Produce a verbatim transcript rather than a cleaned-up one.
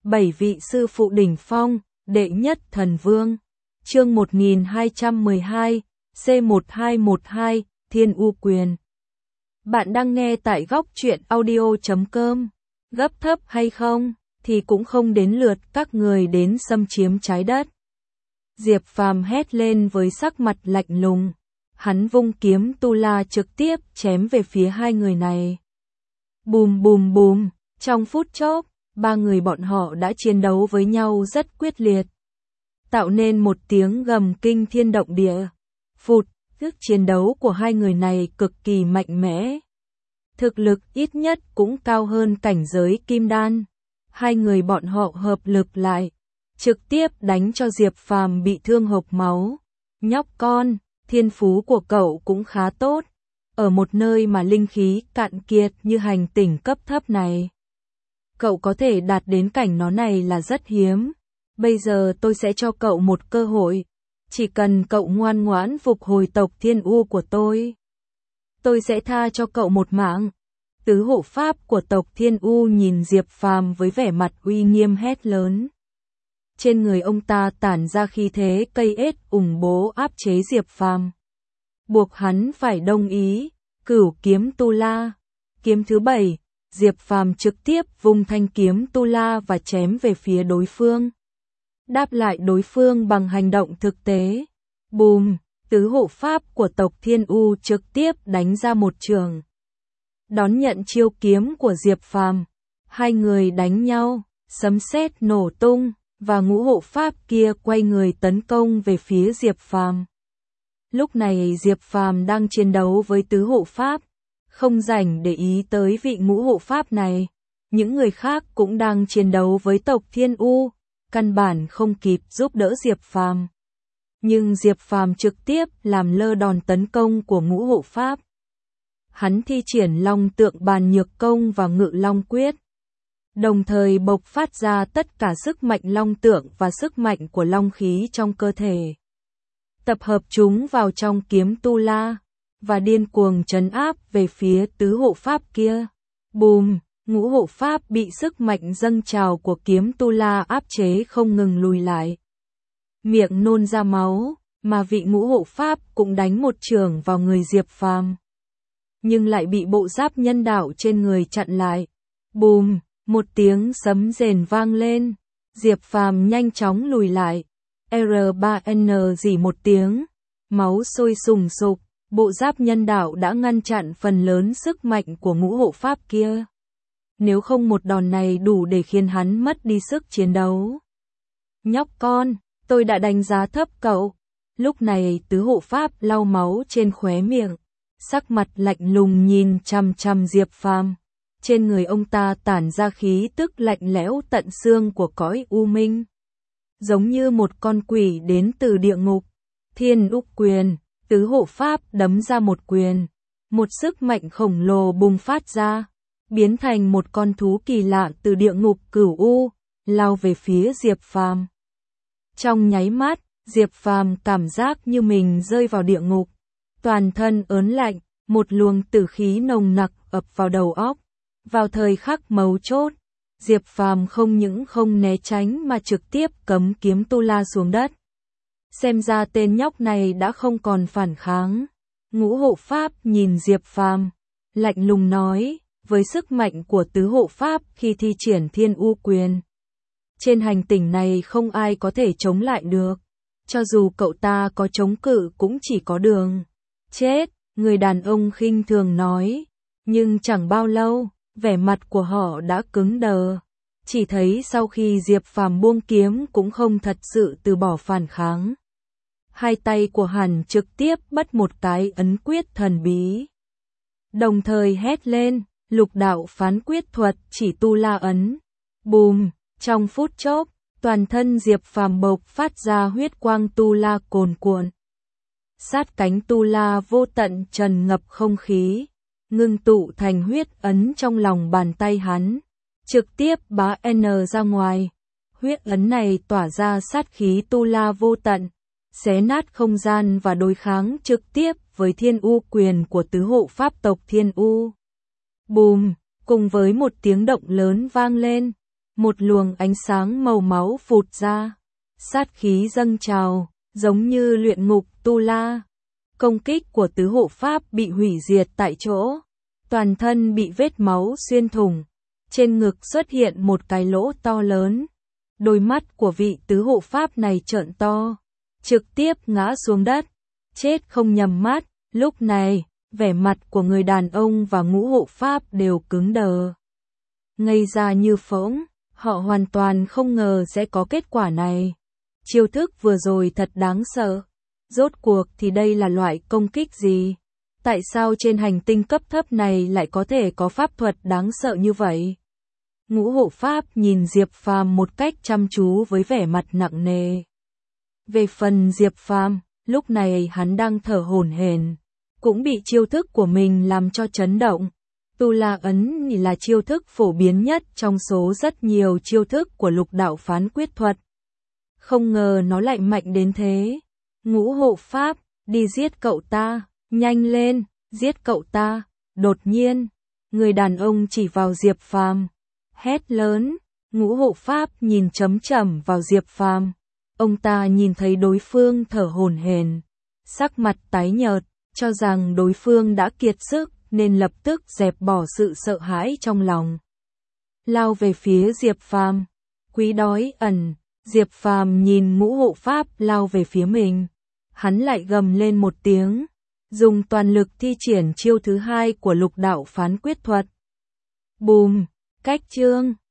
bảy vị sư phụ đỉnh phong, đệ nhất thần vương. Chương một nghìn hai trăm mười hai, C một hai một hai, Thiên U Quyền. Bạn đang nghe tại góc truyện audio chấm com. Gấp thấp hay không, thì cũng không đến lượt các người đến xâm chiếm trái đất. Diệp Phàm hét lên với sắc mặt lạnh lùng. Hắn vung kiếm tu la trực tiếp chém về phía hai người này. Bùm bùm bùm, trong phút chốc, ba người bọn họ đã chiến đấu với nhau rất quyết liệt, tạo nên một tiếng gầm kinh thiên động địa. Phụt, sức chiến đấu của hai người này cực kỳ mạnh mẽ. Thực lực ít nhất cũng cao hơn cảnh giới kim đan. Hai người bọn họ hợp lực lại, trực tiếp đánh cho Diệp Phàm bị thương hộc máu. Nhóc con, thiên phú của cậu cũng khá tốt. Ở một nơi mà linh khí cạn kiệt như hành tinh cấp thấp này, cậu có thể đạt đến cảnh nó này là rất hiếm. Bây giờ tôi sẽ cho cậu một cơ hội. Chỉ cần cậu ngoan ngoãn phục hồi tộc Thiên U của tôi, tôi sẽ tha cho cậu một mạng. Tứ hộ pháp của tộc Thiên U nhìn Diệp Phàm với vẻ mặt uy nghiêm hét lớn. Trên người ông ta tản ra khí thế cây ết ủng bố áp chế Diệp Phàm, buộc hắn phải đồng ý. Cửu kiếm tu la. Kiếm thứ bảy, Diệp Phàm trực tiếp vung thanh kiếm tu la và chém về phía đối phương. Đáp lại đối phương bằng hành động thực tế. Bùm, tứ hộ pháp của tộc Thiên U trực tiếp đánh ra một trường, đón nhận chiêu kiếm của Diệp Phàm. Hai người đánh nhau, sấm sét nổ tung, và ngũ hộ pháp kia quay người tấn công về phía Diệp Phàm. Lúc này Diệp Phàm đang chiến đấu với tứ hộ pháp, không rảnh để ý tới vị ngũ hộ pháp này. Những người khác cũng đang chiến đấu với tộc Thiên U, căn bản không kịp giúp đỡ Diệp Phàm. Nhưng Diệp Phàm trực tiếp làm lơ đòn tấn công của ngũ hộ pháp. Hắn thi triển Long Tượng Bàn Nhược Công và Ngự Long Quyết, đồng thời bộc phát ra tất cả sức mạnh long tượng và sức mạnh của long khí trong cơ thể, tập hợp chúng vào trong kiếm tu la, và điên cuồng trấn áp về phía tứ hộ pháp kia. Bùm, ngũ hộ pháp bị sức mạnh dâng trào của kiếm tu la áp chế không ngừng lùi lại, miệng nôn ra máu, mà vị ngũ hộ pháp cũng đánh một chưởng vào người Diệp Phàm, nhưng lại bị bộ giáp nhân đạo trên người chặn lại. Bùm, một tiếng sấm rền vang lên, Diệp Phàm nhanh chóng lùi lại. R ba N rỉ một tiếng, máu sôi sùng sục, bộ giáp nhân đạo đã ngăn chặn phần lớn sức mạnh của ngũ hộ pháp kia. Nếu không một đòn này đủ để khiến hắn mất đi sức chiến đấu. Nhóc con, tôi đã đánh giá thấp cậu. Lúc này tứ hộ pháp lau máu trên khóe miệng, sắc mặt lạnh lùng nhìn chằm chằm Diệp Phàm. Trên người ông ta tản ra khí tức lạnh lẽo tận xương của cõi u minh, giống như một con quỷ đến từ địa ngục. Thiên U Quyền. Tứ hộ pháp đấm ra một quyền, một sức mạnh khổng lồ bùng phát ra, biến thành một con thú kỳ lạ từ địa ngục cửu u, lao về phía Diệp Phàm. Trong nháy mắt, Diệp Phàm cảm giác như mình rơi vào địa ngục, toàn thân ớn lạnh, một luồng tử khí nồng nặc ập vào đầu óc. Vào thời khắc mấu chốt, Diệp Phàm không những không né tránh mà trực tiếp cấm kiếm tu la xuống đất. Xem ra tên nhóc này đã không còn phản kháng. Ngũ hộ pháp nhìn Diệp Phàm, lạnh lùng nói, với sức mạnh của tứ hộ pháp khi thi triển Thiên U Quyền, trên hành tinh này không ai có thể chống lại được. Cho dù cậu ta có chống cự cũng chỉ có đường chết, người đàn ông khinh thường nói. Nhưng chẳng bao lâu, vẻ mặt của họ đã cứng đờ. Chỉ thấy sau khi Diệp Phàm buông kiếm cũng không thật sự từ bỏ phản kháng. Hai tay của hắn trực tiếp bắt một cái ấn quyết thần bí, đồng thời hét lên, lục đạo phán quyết thuật chỉ tu la ấn. Bùm, trong phút chốc, toàn thân Diệp Phàm bộc phát ra huyết quang tu la cuồn cuộn. Sát cánh tu la vô tận tràn ngập không khí, ngưng tụ thành huyết ấn trong lòng bàn tay hắn, trực tiếp bá N ra ngoài. Huyết ấn này tỏa ra sát khí tu la vô tận, xé nát không gian và đối kháng trực tiếp với Thiên U Quyền của tứ hộ pháp tộc Thiên U. Bùm, cùng với một tiếng động lớn vang lên, Một luồng ánh sáng màu máu phụt ra, sát khí dâng trào, giống như luyện ngục tu la. Công kích của tứ hộ pháp bị hủy diệt tại chỗ, toàn thân bị vết máu xuyên thủng, trên ngực xuất hiện một cái lỗ to lớn. Đôi mắt của vị tứ hộ pháp này trợn to, trực tiếp ngã xuống đất, chết không nhắm mắt. Lúc này, vẻ mặt của người đàn ông và ngũ hộ pháp đều cứng đờ, ngây ra như phỗng, họ hoàn toàn không ngờ sẽ có kết quả này. Chiêu thức vừa rồi thật đáng sợ. Rốt cuộc thì đây là loại công kích gì? Tại sao trên hành tinh cấp thấp này lại có thể có pháp thuật đáng sợ như vậy? Ngũ hộ pháp nhìn Diệp Phàm một cách chăm chú với vẻ mặt nặng nề. Về phần Diệp Phàm, lúc này hắn đang thở hổn hển, cũng bị chiêu thức của mình làm cho chấn động. Tu La ấn là chiêu thức phổ biến nhất trong số rất nhiều chiêu thức của lục đạo phán quyết thuật. Không ngờ nó lại mạnh đến thế. Ngũ hộ pháp, đi giết cậu ta, nhanh lên, giết cậu ta. Đột nhiên, người đàn ông chỉ vào Diệp Phàm, hét lớn. Ngũ hộ pháp nhìn chấm chầm vào Diệp Phàm. Ông ta nhìn thấy đối phương thở hổn hển, sắc mặt tái nhợt, cho rằng đối phương đã kiệt sức nên lập tức dẹp bỏ sự sợ hãi trong lòng, lao về phía Diệp Phàm. Quý đói ẩn. Diệp Phàm nhìn ngũ hộ pháp lao về phía mình, hắn lại gầm lên một tiếng, dùng toàn lực thi triển chiêu thứ hai của lục đạo phán quyết thuật. Bùm, cách chương